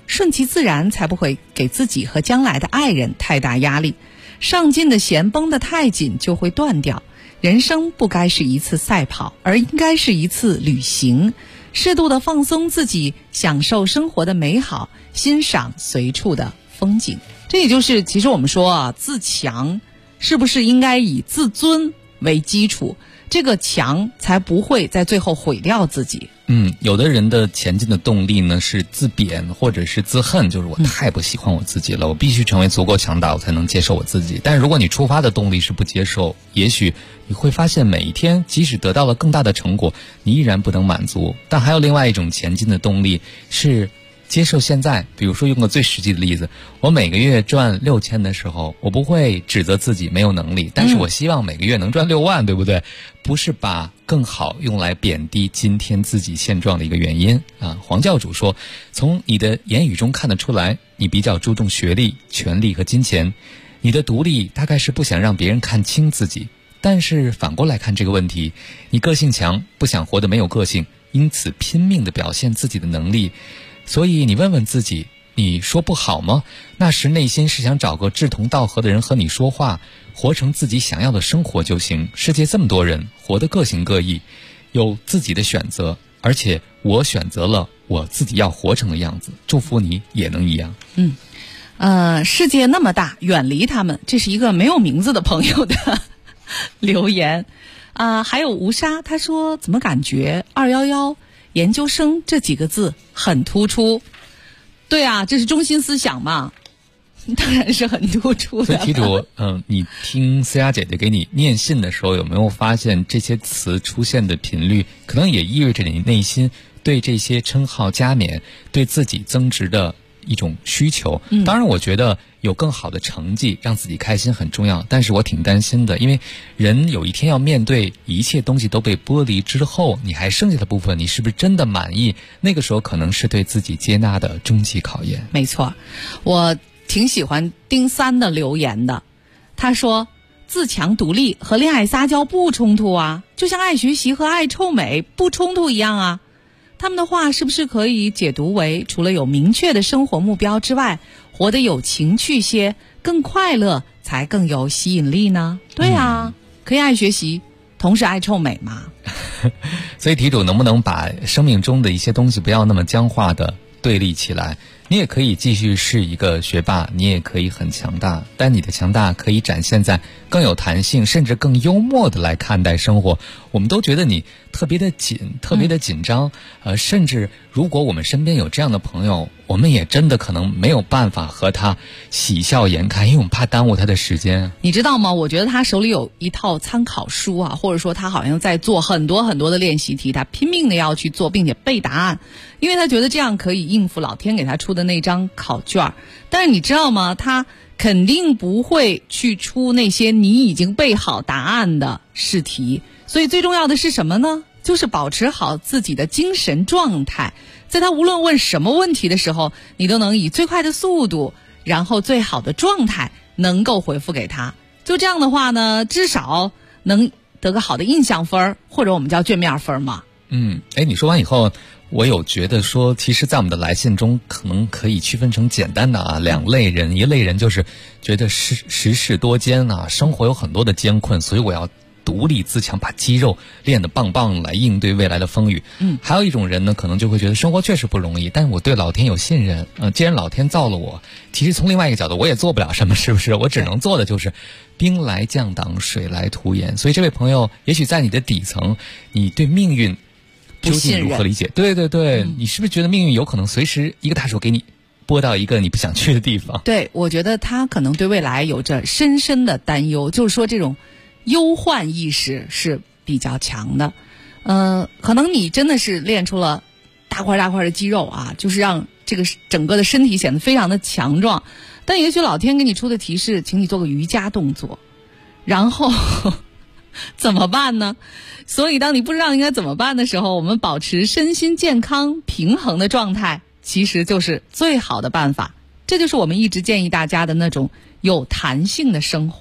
顺其自然，才不会给自己和将来的爱人太大压力。上进的弦绷得太紧就会断掉。人生不该是一次赛跑，而应该是一次旅行。适度的放松自己，享受生活的美好，欣赏随处的风景。这也就是其实我们说啊，自强是不是应该以自尊为基础，这个强才不会在最后毁掉自己。 有的人的前进的动力呢是自贬或者是自恨，就是我太不喜欢我自己了，我必须成为足够强大，我才能接受我自己。但是如果你出发的动力是不接受，也许你会发现每一天即使得到了更大的成果，你依然不能满足。但还有另外一种前进的动力是接受现在。比如说用个最实际的例子，我每个月赚6000的时候，我不会指责自己没有能力，但是我希望每个月能赚6万，对不对？不是把更好用来贬低今天自己现状的一个原因啊。黄教主说，从你的言语中看得出来，你比较注重学历、权力和金钱。你的独立大概是不想让别人看清自己，但是反过来看这个问题，你个性强，不想活得没有个性，因此拼命地表现自己的能力。所以你问问自己，你说不好吗？那时内心是想找个志同道合的人和你说话，活成自己想要的生活就行。世界这么多人，活得各形各异，有自己的选择，而且我选择了我自己要活成的样子。祝福你也能一样。 世界那么大，远离他们，这是一个没有名字的朋友的留言。还有吴莎，他说怎么感觉211研究生这几个字很突出。对啊，这是中心思想嘛，当然是很突出的。 所以题主，你听思雅姐姐给你念信的时候，有没有发现这些词出现的频率，可能也意味着你内心对这些称号加冕，对自己增值的一种需求。当然我觉得有更好的成绩让自己开心很重要，但是我挺担心的，因为人有一天要面对一切东西都被剥离之后，你还剩下的部分你是不是真的满意，那个时候可能是对自己接纳的终极考验。 没错，我挺喜欢丁三的留言的。他说自强独立和恋爱撒娇不冲突啊，就像爱学习和爱臭美不冲突一样啊。他们的话是不是可以解读为，除了有明确的生活目标之外，活得有情趣些，更快乐才更有吸引力呢？对啊，可以爱学习同时爱臭美嘛。 所以题主能不能把生命中的一些东西不要那么僵化的对立起来，你也可以继续是一个学霸，你也可以很强大，但你的强大可以展现在更有弹性甚至更幽默的来看待生活。我们都觉得你特别的紧，特别的紧张，甚至如果我们身边有这样的朋友，我们也真的可能没有办法和他喜笑颜开，因为我们怕耽误他的时间。 你知道吗？我觉得他手里有一套参考书啊，或者说他好像在做很多很多的练习题，他拼命的要去做并且背答案，因为他觉得这样可以应付老天给他出的那张考卷。但是你知道吗？他肯定不会去出那些你已经背好答案的试题。所以最重要的是什么呢？就是保持好自己的精神状态，在他无论问什么问题的时候，你都能以最快的速度，然后最好的状态能够回复给他。就这样的话呢，至少能得个好的印象分，或者我们叫卷面分嘛。 你说完以后，我有觉得说，其实在我们的来信中可能可以区分成简单的两类人。一类人就是觉得时事多艰啊，生活有很多的艰困，所以我要独立自强，把肌肉练得棒棒来应对未来的风雨。还有一种人呢，可能就会觉得生活确实不容易，但我对老天有信任。既然老天造了我，其实从另外一个角度，我也做不了什么，是不是？我只能做的就是兵来将挡，水来土掩。所以这位朋友，也许在你的底层，你对命运究竟如何理解？对对对，你是不是觉得命运有可能随时一个大手给你拨到一个你不想去的地方？ 对，我觉得他可能对未来有着深深的担忧，就是说这种忧患意识是比较强的。可能你真的是练出了大块大块的肌肉啊，就是让这个整个的身体显得非常的强壮，但也许老天给你出的提示，请你做个瑜伽动作，然后怎么办呢？所以当你不知道应该怎么办的时候，我们保持身心健康平衡的状态其实就是最好的办法。这就是我们一直建议大家的那种有弹性的生活。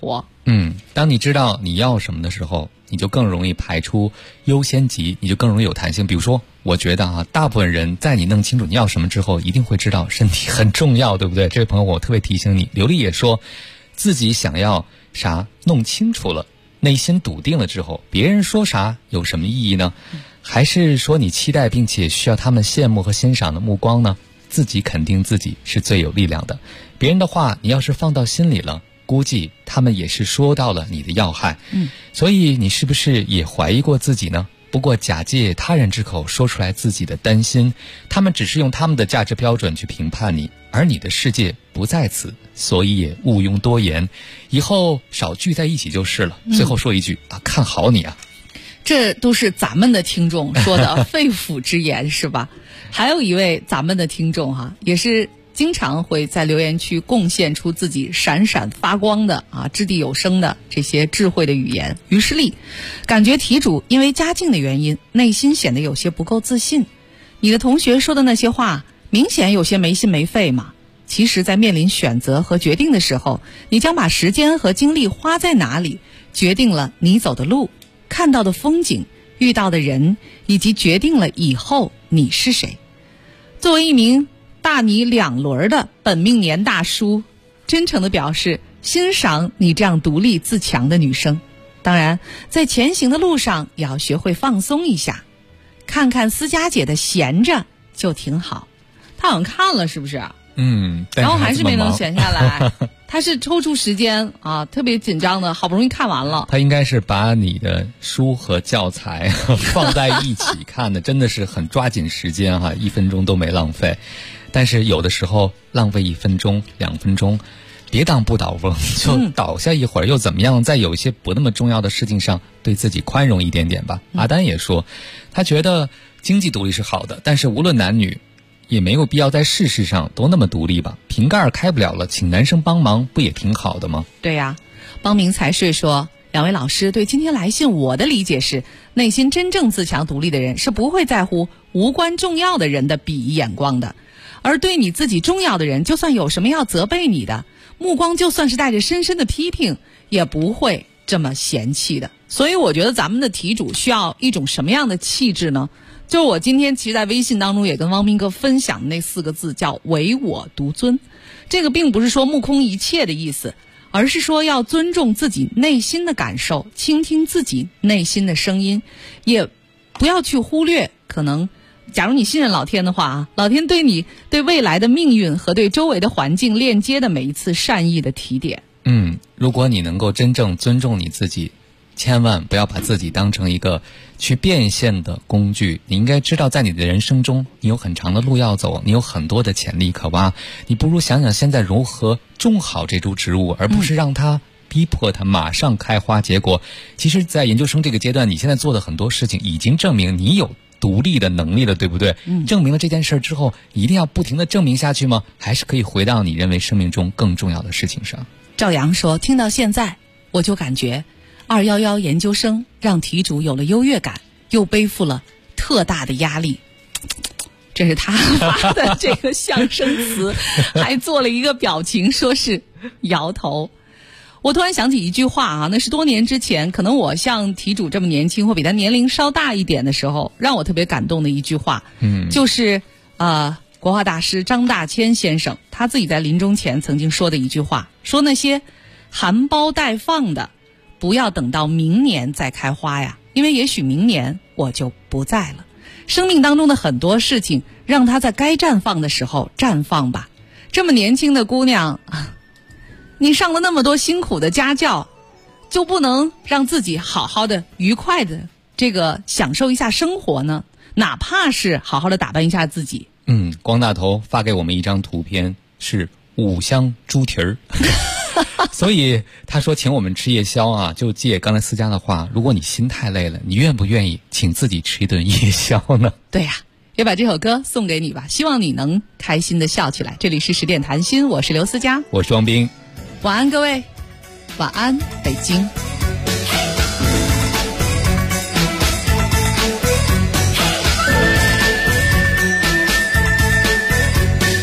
当你知道你要什么的时候，你就更容易排出优先级，你就更容易有弹性。比如说，我觉得大部分人在你弄清楚你要什么之后，一定会知道身体很重要，对不对？这位朋友，我特别提醒你。刘丽也说，自己想要啥弄清楚了，内心笃定了之后，别人说啥有什么意义呢？还是说你期待并且需要他们羡慕和欣赏的目光呢？自己肯定自己是最有力量的。别人的话你要是放到心里了，估计他们也是说到了你的要害。所以你是不是也怀疑过自己呢？不过假借他人之口说出来自己的担心，他们只是用他们的价值标准去评判你，而你的世界不在此，所以也毋庸多言，以后少聚在一起就是了。最后说一句看好你啊。 这都是咱们的听众说的肺腑之言是吧？还有一位咱们的听众也是经常会在留言区贡献出自己闪闪发光的掷地有声的这些智慧的语言。于是丽感觉题主因为家境的原因，内心显得有些不够自信。你的同学说的那些话明显有些没心没肺嘛。其实在面临选择和决定的时候，你将把时间和精力花在哪里，决定了你走的路，看到的风景，遇到的人，以及决定了以后你是谁。作为一名大你2轮的本命年大叔，真诚地表示欣赏你这样独立自强的女生。当然在前行的路上也要学会放松一下，看看思佳姐的闲着就挺好。她好像看了是不是？然后还是没能闲下来。他是抽出时间特别紧张的，好不容易看完了。 他应该是把你的书和教材放在一起看的，真的是很抓紧时间1分钟都没浪费。但是有的时候浪费1分钟、2分钟，别当不倒翁，就倒下一会儿又怎么样？在有一些不那么重要的事情上，对自己宽容一点点吧。阿丹也说，他觉得经济独立是好的，但是无论男女，也没有必要在事实上都那么独立吧。瓶盖开不了了，请男生帮忙不也挺好的吗？ 对呀。帮明财税说，两位老师对今天来信我的理解是，内心真正自强独立的人是不会在乎无关重要的人的鄙夷眼光的，而对你自己重要的人，就算有什么要责备你的目光，就算是带着深深的批评，也不会这么嫌弃的。所以我觉得咱们的题主需要一种什么样的气质呢？就是我今天其实在微信当中也跟汪斌哥分享的那4个字叫唯我独尊。这个并不是说目空一切的意思，而是说要尊重自己内心的感受，倾听自己内心的声音，也不要去忽略可能假如你信任老天的话老天对你对未来的命运和对周围的环境链接的每一次善意的提点。 如果你能够真正尊重你自己，千万不要把自己当成一个去变现的工具。你应该知道，在你的人生中，你有很长的路要走，你有很多的潜力可挖。你不如想想现在如何种好这株植物，而不是让它逼迫它马上开花结果。其实在研究生这个阶段，你现在做的很多事情已经证明你有独立的能力了，对不对？证明了这件事之后，一定要不停地证明下去吗？还是可以回到你认为生命中更重要的事情上？ 赵阳说，听到现在我就感觉211研究生让题主有了优越感，又背负了特大的压力。这是他发的这个象声词，还做了一个表情，说是摇头。我突然想起一句话那是多年之前，可能我像题主这么年轻或比他年龄稍大一点的时候，让我特别感动的一句话，就是国画大师张大千先生他自己在临终前曾经说的一句话，说那些含苞待放的不要等到明年再开花呀，因为也许明年我就不在了。生命当中的很多事情，让它在该绽放的时候绽放吧。这么年轻的姑娘，你上了那么多辛苦的家教，就不能让自己好好的愉快的这个享受一下生活呢？哪怕是好好的打扮一下自己。 光大头发给我们一张图片，是5香猪蹄儿。所以他说请我们吃夜宵就借刚才思佳的话，如果你心太累了，你愿不愿意请自己吃一顿夜宵呢？ 对呀，也把这首歌送给你吧，希望你能开心的笑起来。这里是10点谈心，我是刘思佳， 我是王斌。 晚安各位，晚安北京。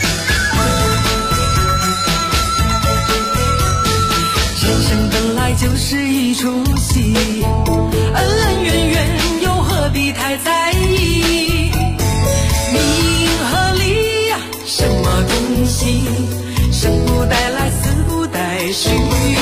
就是己，恩恩怨怨又何必太在意？名和利呀，什么东西？生不带来，死不带去。